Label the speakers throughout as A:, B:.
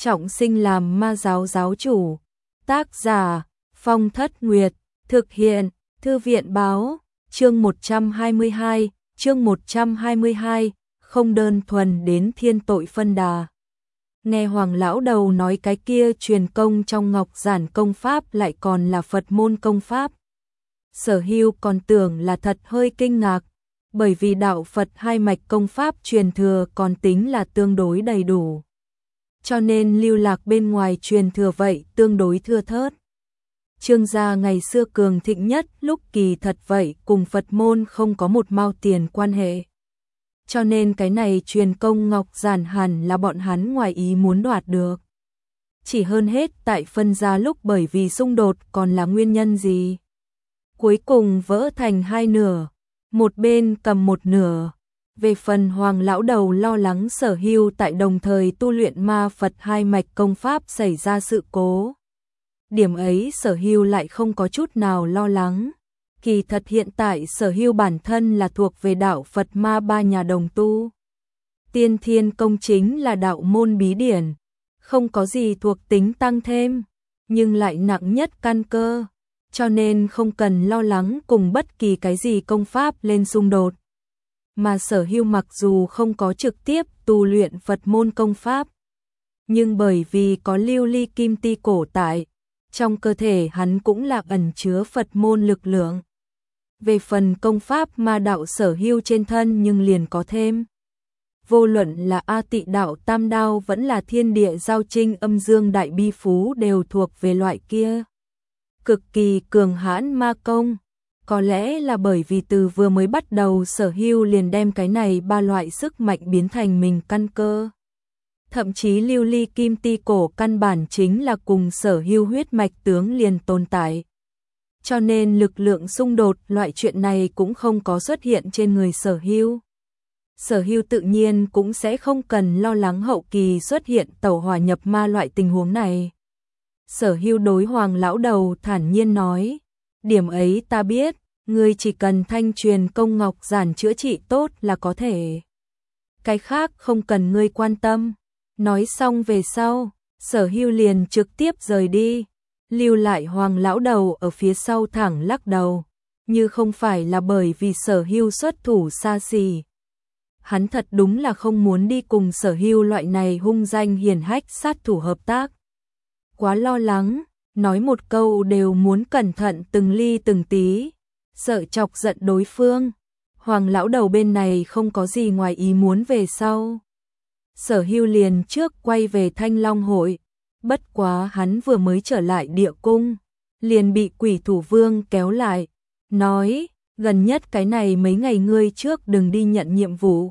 A: trọng sinh làm ma giáo giáo chủ. Tác giả Phong Thất Nguyệt. Thực hiện Thư viện Báo. Chương 122, không đơn thuần đến thiên tội phân đà. Nghe Hoàng lão đầu nói cái kia truyền công trong Ngọc Giản công pháp lại còn là Phật môn công pháp. Sở Hưu còn tưởng là thật hơi kinh ngạc, bởi vì đạo Phật hai mạch công pháp truyền thừa còn tính là tương đối đầy đủ. Cho nên lưu lạc bên ngoài truyền thừa vậy tương đối thưa thớt. Trương gia ngày xưa cường thịnh nhất lúc kỳ thật vậy cùng Phật môn không có một mao tiền quan hệ. Cho nên cái này truyền công Ngọc Giản hẳn là bọn hắn ngoài ý muốn đoạt được. Chỉ hơn hết tại phân gia lúc bởi vì xung đột còn là nguyên nhân gì? Cuối cùng vỡ thành hai nửa, một bên cầm một nửa. Về phần Hoàng lão đầu lo lắng Sở Hưu tại đồng thời tu luyện ma Phật hai mạch công pháp xảy ra sự cố. Điểm ấy Sở Hưu lại không có chút nào lo lắng. Kỳ thật hiện tại Sở Hưu bản thân là thuộc về đạo Phật ma ba nhà đồng tu. Tiên Thiên công chính là đạo môn bí điển, không có gì thuộc tính tăng thêm, nhưng lại nặng nhất căn cơ, cho nên không cần lo lắng cùng bất kỳ cái gì công pháp lên xung đột. Mà Sở Hưu mặc dù không có trực tiếp tu luyện Phật môn công pháp, nhưng bởi vì có lưu ly kim ti cổ tại, trong cơ thể hắn cũng là ẩn chứa Phật môn lực lượng. Về phần công pháp ma đạo Sở Hưu trên thân nhưng liền có thêm. Vô luận là A Tị đạo Tam Đao vẫn là Thiên Địa Giao Trinh Âm Dương Đại Bi Phú đều thuộc về loại kia. Cực kỳ cường hãn ma công. Có lẽ là bởi vì từ vừa mới bắt đầu Sở Hưu liền đem cái này ba loại sức mạnh biến thành mình căn cơ. Thậm chí lưu ly kim ti cổ căn bản chính là cùng Sở Hưu huyết mạch tướng liền tồn tại. Cho nên lực lượng xung đột loại chuyện này cũng không có xuất hiện trên người Sở Hưu. Sở Hưu tự nhiên cũng sẽ không cần lo lắng hậu kỳ xuất hiện tẩu hỏa nhập ma loại tình huống này. Sở Hưu đối Hoàng lão đầu thản nhiên nói, điểm ấy ta biết, ngươi chỉ cần thanh truyền công Ngọc Giản chữa trị tốt là có thể. Cái khác không cần ngươi quan tâm. Nói xong về sau, Sở Hưu liền trực tiếp rời đi, lưu lại Hoàng lão đầu ở phía sau thẳng lắc đầu, như không phải là bởi vì Sở Hưu xuất thủ xa xỉ. Hắn thật đúng là không muốn đi cùng Sở Hưu loại này hung danh hiển hách sát thủ hợp tác. Quá lo lắng, nói một câu đều muốn cẩn thận từng ly từng tí, sợ chọc giận đối phương. Hoàng lão đầu bên này không có gì ngoài ý muốn về sau. Sở Hưu liền trước quay về Thanh Long hội, bất quá hắn vừa mới trở lại địa cung, liền bị Quỷ Thủ Vương kéo lại, nói, gần nhất cái này mấy ngày ngươi trước đừng đi nhận nhiệm vụ.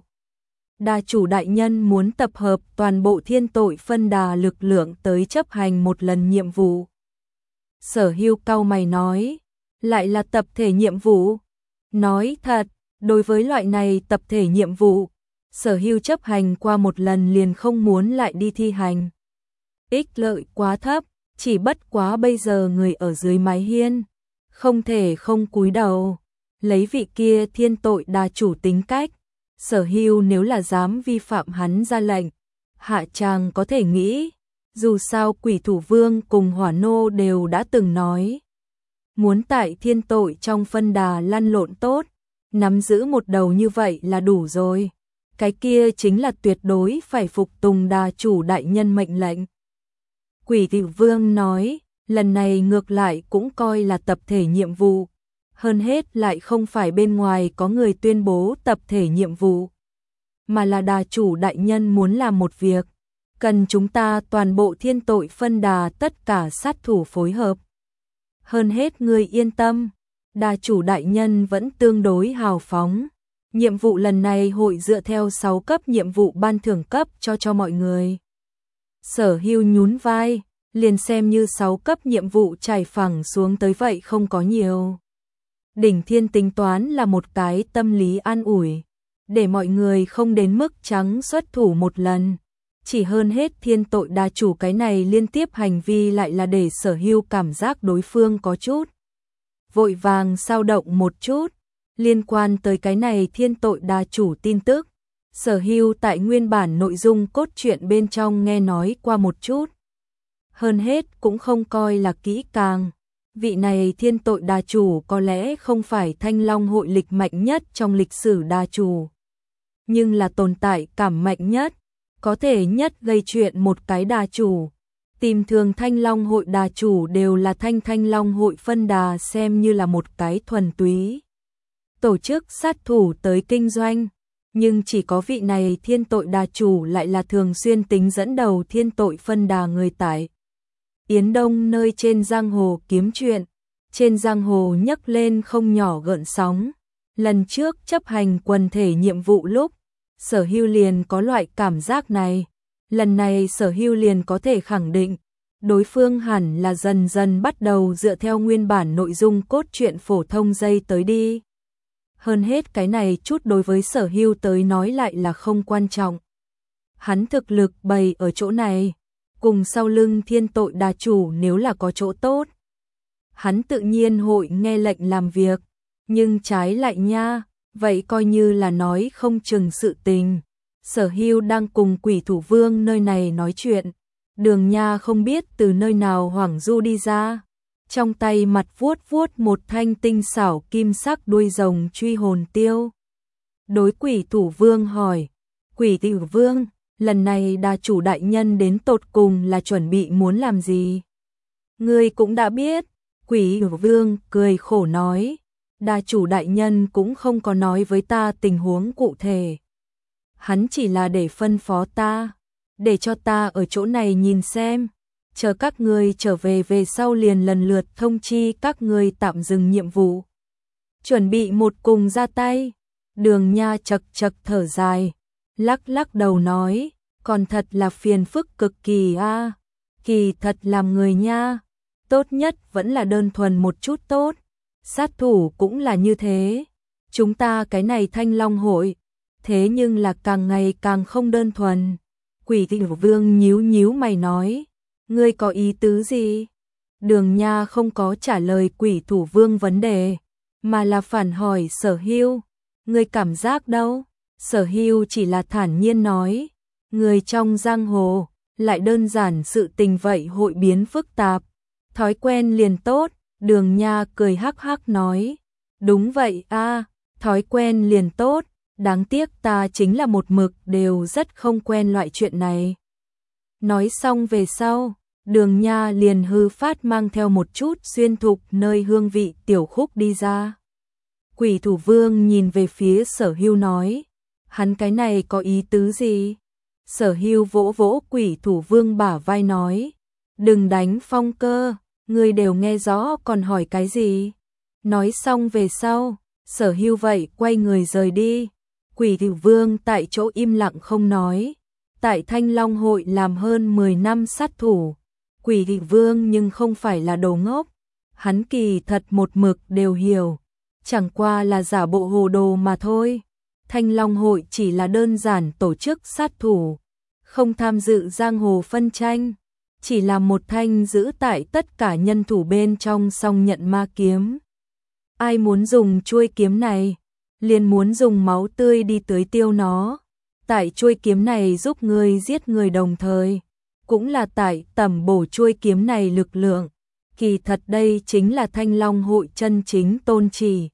A: Đà chủ đại nhân muốn tập hợp toàn bộ thiên tội phân đà lực lượng tới chấp hành một lần nhiệm vụ. Sở Hưu cau mày nói, lại là tập thể nhiệm vụ. Nói thật, đối với loại này tập thể nhiệm vụ, Sở Hưu chấp hành qua một lần liền không muốn lại đi thi hành. Ích lợi quá thấp, chỉ bất quá bây giờ người ở dưới mái hiên, không thể không cúi đầu. Lấy vị kia thiên tội đà chủ tính cách, Sở Hưu nếu là dám vi phạm hắn ra lệnh, hạ tràng có thể nghĩ, dù sao Quỷ Thủ Vương cùng Hỏa Nô đều đã từng nói. Muốn tại thiên tội trong phân đà lăn lộn tốt, nắm giữ một đầu như vậy là đủ rồi. Cái kia chính là tuyệt đối phải phục tùng đà chủ đại nhân mệnh lệnh. Quỷ Thủ Vương nói, lần này ngược lại cũng coi là tập thể nhiệm vụ. Hơn hết lại không phải bên ngoài có người tuyên bố tập thể nhiệm vụ, mà là đà chủ đại nhân muốn làm một việc, cần chúng ta toàn bộ thiên tội phân đà tất cả sát thủ phối hợp. Hơn hết ngươi yên tâm, đà chủ đại nhân vẫn tương đối hào phóng. Nhiệm vụ lần này hội dựa theo 6 cấp nhiệm vụ ban thưởng cấp cho mọi người. Sở Hưu nhún vai, liền xem như 6 cấp nhiệm vụ trải phẳng xuống tới vậy không có nhiều. Đỉnh thiên tính toán là một cái tâm lý an ủi, để mọi người không đến mức trắng xuất thủ một lần. Chỉ hơn hết thiên tội đà chủ cái này liên tiếp hành vi lại là để Sở Hưu cảm giác đối phương có chút vội vàng sao động một chút. Liên quan tới cái này thiên tội đà chủ tin tức, Sở Hưu tại nguyên bản nội dung cốt truyện bên trong nghe nói qua một chút. Hơn hết cũng không coi là kỹ càng. Vị này thiên tội đà chủ có lẽ không phải Thanh Long hội lịch mạnh nhất trong lịch sử đà chủ, nhưng là tồn tại cảm mạnh nhất, có thể nhất gây chuyện một cái đà chủ. Tìm thường Thanh Long hội đà chủ đều là Thanh Long hội phân đà xem như là một cái thuần túy tổ chức sát thủ tới kinh doanh, nhưng chỉ có vị này thiên tội đà chủ lại là thường xuyên tính dẫn đầu thiên tội phân đà người tại Yến Đông nơi trên giang hồ kiếm chuyện, trên giang hồ nhấc lên không nhỏ gợn sóng. Lần trước chấp hành quần thể nhiệm vụ lúc, Sở Hưu liền có loại cảm giác này. Lần này Sở Hưu liền có thể khẳng định, đối phương hẳn là dần dần bắt đầu dựa theo nguyên bản nội dung cốt truyện phổ thông dây tới đi. Hơn hết cái này chút đối với Sở Hưu tới nói lại là không quan trọng. Hắn thực lực bày ở chỗ này, cùng sau lưng thiên tội đà chủ nếu là có chỗ tốt, hắn tự nhiên hội nghe lệnh làm việc, nhưng trái lại nha, vậy coi như là nói không chừng sự tình. Sở Hưu đang cùng Quỷ Thủ Vương nơi này nói chuyện, Đường Nha không biết từ nơi nào hoảng du đi ra, trong tay mặt vuốt vuốt một thanh tinh xảo kim sắc đuôi rồng truy hồn tiêu. Đối Quỷ Thủ Vương hỏi, Quỷ Thủ Vương, lần này đà chủ đại nhân đến tột cùng là chuẩn bị muốn làm gì? Ngươi cũng đã biết. Quỷ Thủ Vương cười khổ nói, đà chủ đại nhân cũng không có nói với ta tình huống cụ thể. Hắn chỉ là để phân phó ta, để cho ta ở chỗ này nhìn xem, chờ các ngươi trở về về sau liền lần lượt thông chi các ngươi tạm dừng nhiệm vụ. Chuẩn bị một cùng ra tay. Đường Nha chật chật thở dài, lắc lắc đầu nói, còn thật là phiền phức cực kỳ a. Kỳ thật làm người nha, tốt nhất vẫn là đơn thuần một chút tốt, sát thủ cũng là như thế. Chúng ta cái này Thanh Long hội, thế nhưng là càng ngày càng không đơn thuần. Quỷ Thủ Vương nhíu nhíu mày nói, ngươi có ý tứ gì? Đường Nha không có trả lời Quỷ Thủ Vương vấn đề, mà là phản hỏi Sở Hưu, ngươi cảm giác đâu? Sở Hưu chỉ là thản nhiên nói, người trong giang hồ, lại đơn giản sự tình vậy hội biến phức tạp, thói quen liền tốt. Đường Nha cười hắc hắc nói, đúng vậy a, thói quen liền tốt, đáng tiếc ta chính là một mực đều rất không quen loại chuyện này. Nói xong về sau, Đường Nha liền hư phát mang theo một chút xuyên thục nơi hương vị tiểu khúc đi ra. Quỷ Thủ Vương nhìn về phía Sở Hưu nói, hắn cái này có ý tứ gì? Sở Hưu vỗ vỗ Quỷ Thủ Vương bả vai nói, đừng đánh phong cơ, ngươi đều nghe rõ còn hỏi cái gì? Nói xong về sau, Sở Hưu vậy quay người rời đi. Quỷ Thủ Vương tại chỗ im lặng không nói. Tại Thanh Long hội làm hơn 10 năm sát thủ, Quỷ Thủ Vương nhưng không phải là đồ ngốc, hắn kỳ thật một mực đều hiểu, chẳng qua là giả bộ hồ đồ mà thôi. Thanh Long hội chỉ là đơn giản tổ chức sát thủ, không tham dự giang hồ phân tranh, chỉ là một thanh giữ tại tất cả nhân thủ bên trong song nhận ma kiếm. Ai muốn dùng chuôi kiếm này, liền muốn dùng máu tươi đi tưới tiêu nó. Tại chuôi kiếm này giúp người giết người đồng thời, cũng là tại tẩm bổ chuôi kiếm này lực lượng. Kỳ thật đây chính là Thanh Long hội chân chính tôn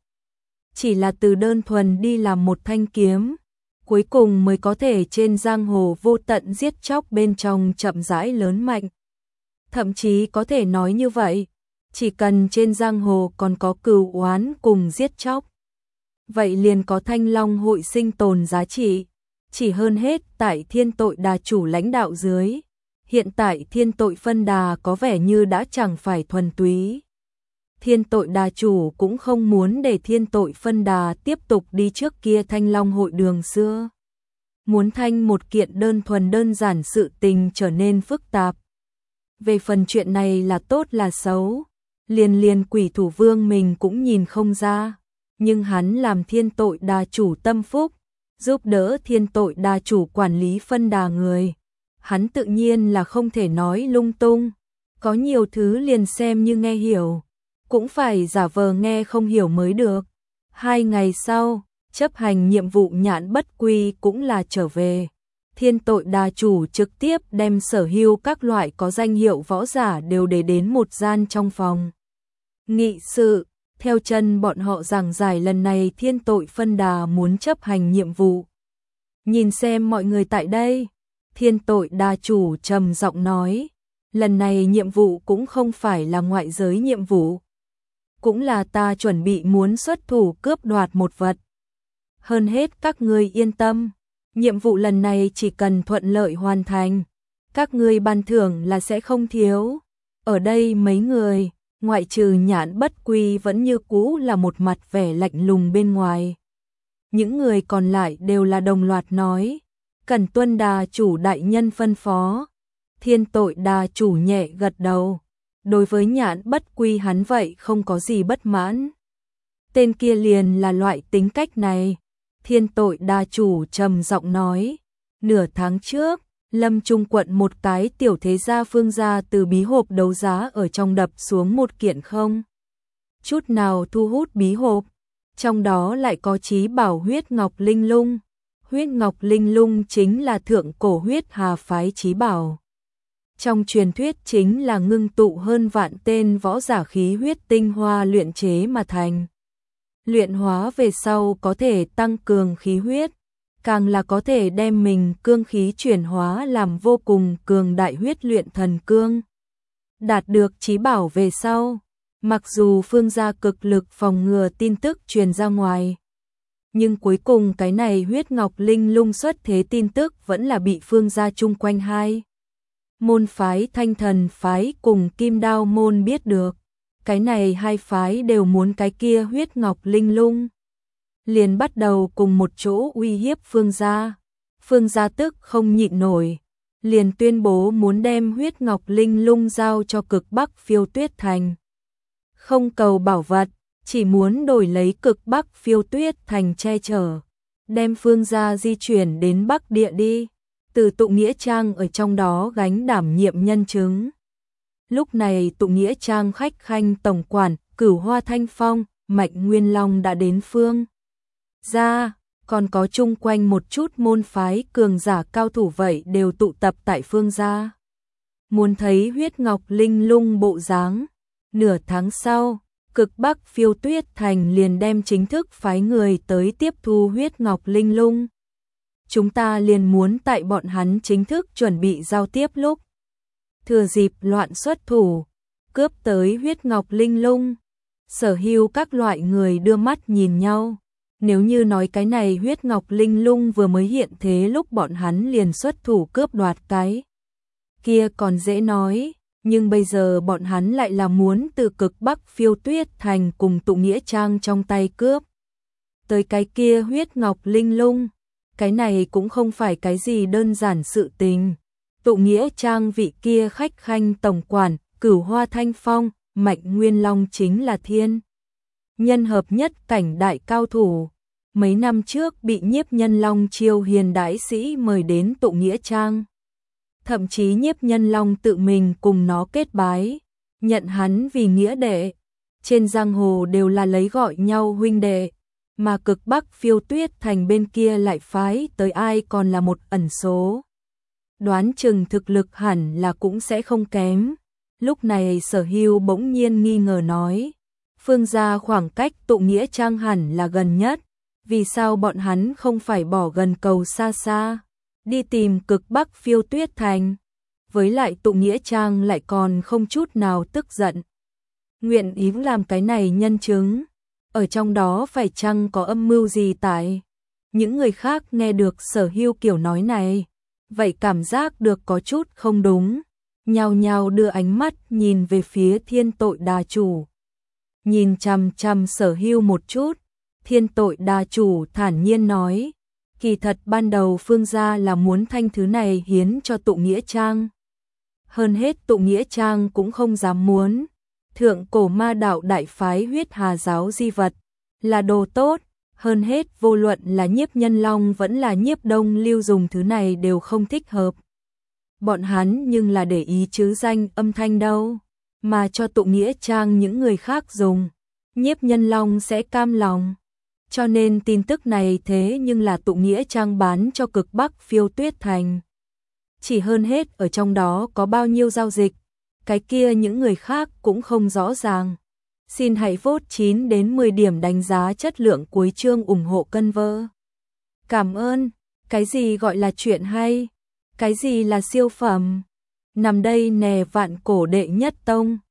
A: chỉ là từ đơn thuần đi làm một thanh kiếm, cuối cùng mới có thể trên giang hồ vô tận giết chóc bên trong chậm rãi lớn mạnh. Thậm chí có thể nói như vậy, chỉ cần trên giang hồ còn có cừu oán cùng giết chóc, vậy liền có Thanh Long hội sinh tồn giá trị. Chỉ hơn hết tại thiên tội đà chủ lãnh đạo dưới, hiện tại thiên tội phân đà có vẻ như đã chẳng phải thuần túy. Thiên tội đà chủ cũng không muốn để thiên tội phân đà tiếp tục đi trước kia Thanh Long hội đường xưa. Muốn thanh một kiện đơn thuần đơn giản sự tình trở nên phức tạp. Về phần chuyện này là tốt là xấu, liền Quỷ Thủ Vương mình cũng nhìn không ra. Nhưng hắn làm thiên tội đà chủ tâm phúc, giúp đỡ thiên tội đà chủ quản lý phân đà người. Hắn tự nhiên là không thể nói lung tung. Có nhiều thứ liền xem như nghe hiểu, cũng phải giả vờ nghe không hiểu mới được. 2 ngày sau, chấp hành nhiệm vụ Nhãn Bất Quy cũng là trở về. Thiên Tội Đà chủ trực tiếp đem sở hữu các loại có danh hiệu võ giả đều để đến một gian trong phòng nghị sự, theo chân bọn họ giảng giải lần này Thiên Tội Phân Đà muốn chấp hành nhiệm vụ. Nhìn xem mọi người tại đây, Thiên Tội Đà chủ trầm giọng nói, lần này nhiệm vụ cũng không phải là ngoại giới nhiệm vụ, cũng là ta chuẩn bị muốn xuất thủ cướp đoạt một vật. Hơn hết các ngươi yên tâm, nhiệm vụ lần này chỉ cần thuận lợi hoàn thành, các ngươi ban thưởng là sẽ không thiếu. Ở đây mấy người, ngoại trừ Nhãn Bất Quy vẫn như cũ là một mặt vẻ lạnh lùng bên ngoài. Những người còn lại đều là đồng loạt nói, cần tuân đà chủ đại nhân phân phó. Thiên Tội Đà chủ nhẹ gật đầu, đối với Nhãn Bất Quy hắn vậy không có gì bất mãn. Tên kia liền là loại tính cách này. Thiên Tội Đà chủ trầm giọng nói, nửa tháng trước, Lâm Trung quận một cái tiểu thế gia Phương gia từ bí hộp đấu giá ở trong đập xuống một kiện không chút nào thu hút bí hộp, trong đó lại có chí bảo huyết ngọc linh lung. Huyết ngọc linh lung chính là thượng cổ huyết hà phái chí bảo. Trong truyền thuyết chính là ngưng tụ hơn vạn tên võ giả khí huyết tinh hoa luyện chế mà thành. Luyện hóa về sau có thể tăng cường khí huyết, càng là có thể đem mình cương khí chuyển hóa làm vô cùng cường đại huyết luyện thần cương. Đạt được chí bảo về sau, mặc dù Phương gia cực lực phòng ngừa tin tức truyền ra ngoài, nhưng cuối cùng cái này huyết ngọc linh lung xuất thế tin tức vẫn là bị Phương gia chung quanh hai môn phái Thanh Thần phái cùng Kim Đao môn biết được. Cái này hai phái đều muốn cái kia huyết ngọc linh lung, liền bắt đầu cùng một chỗ uy hiếp Phương gia. Phương gia tức không nhịn nổi, liền tuyên bố muốn đem huyết ngọc linh lung giao cho Cực Bắc Phiêu Tuyết Thành. Không cầu bảo vật, chỉ muốn đổi lấy Cực Bắc Phiêu Tuyết Thành che chở, đem Phương gia di chuyển đến Bắc Địa đi, từ Tụ Nghĩa Trang ở trong đó gánh đảm nhiệm nhân chứng. Lúc này Tụ Nghĩa Trang khách khanh tổng quản Cửu Hoa Thanh Phong, Mạnh Nguyên Long đã đến Phương gia, còn có chung quanh một chút môn phái cường giả cao thủ vậy đều tụ tập tại Phương gia. Muốn thấy huyết ngọc linh lung bộ dáng. Nửa tháng sau, Cực Bắc Phiêu Tuyết Thành liền đem chính thức phái người tới tiếp thu huyết ngọc linh lung. Chúng ta liền muốn tại bọn hắn chính thức chuẩn bị giao tiếp lúc, thừa dịp loạn xuất thủ, cướp tới huyết ngọc linh lung. Sở hữu các loại người đưa mắt nhìn nhau. Nếu như nói cái này huyết ngọc linh lung vừa mới hiện thế lúc bọn hắn liền xuất thủ cướp đoạt cái kia còn dễ nói, nhưng bây giờ bọn hắn lại là muốn từ Cực Bắc Phiêu Tuyết Thành cùng Tụ Nghĩa Trang trong tay cướp tới cái kia huyết ngọc linh lung. Cái này cũng không phải cái gì đơn giản sự tình. Tụ Nghĩa Trang vị kia khách khanh tổng quản Cửu Hoa Thanh Phong, Mạnh Nguyên Long chính là thiên nhân hợp nhất cảnh đại cao thủ. Mấy năm trước bị Nhiếp Nhân Long Chiêu Hiền đại sĩ mời đến Tụ Nghĩa Trang. Thậm chí Nhiếp Nhân Long tự mình cùng nó kết bái, nhận hắn vì nghĩa đệ. Trên giang hồ đều là lấy gọi nhau huynh đệ, mà Cực Bắc Phiêu Tuyết Thành bên kia lại phái tới ai còn là một ẩn số. Đoán chừng thực lực hẳn là cũng sẽ không kém. Lúc này Sở Hưu bỗng nhiên nghi ngờ nói, Phương gia khoảng cách Tụ Nghĩa Trang hẳn là gần nhất, vì sao bọn hắn không phải bỏ gần cầu xa xa, đi tìm Cực Bắc Phiêu Tuyết Thành, với lại Tụ Nghĩa Trang lại còn không chút nào tức giận. Nguyện ý làm cái này nhân chứng, ở trong đó phải chăng có âm mưu gì tại? Những người khác nghe được Sở Hưu kiểu nói này, vậy cảm giác được có chút không đúng, nhao nhao đưa ánh mắt nhìn về phía Thiên Tội Đà chủ. Nhìn chằm chằm Sở Hưu một chút, Thiên Tội Đà chủ thản nhiên nói, kỳ thật ban đầu Phương gia là muốn thanh thứ này hiến cho Tụ Nghĩa Trang. Hơn hết Tụ Nghĩa Trang cũng không dám muốn. Thượng cổ ma đạo đại phái huyết hà giáo di vật, là đồ tốt, hơn hết vô luận là Nhiếp Nhân Long vẫn là Nhiếp Đông Lưu dùng thứ này đều không thích hợp. Bọn hắn nhưng là để ý chứ danh âm thanh đâu, mà cho Tụ Nghĩa Trang những người khác dùng, Nhiếp Nhân Long sẽ cam lòng. Cho nên tin tức này thế nhưng là tụ nghĩa trang bán cho cực Bắc Phiêu Tuyết Thành. Chỉ hơn hết ở trong đó có bao nhiêu giao dịch, cái kia những người khác cũng không rõ ràng. Xin hãy vote 9 đến 10 điểm đánh giá chất lượng cuối chương ủng hộ cân vơ. Cảm ơn. Cái gì gọi là chuyện hay? Cái gì là siêu phẩm? Nằm đây nè vạn cổ đệ nhất tông.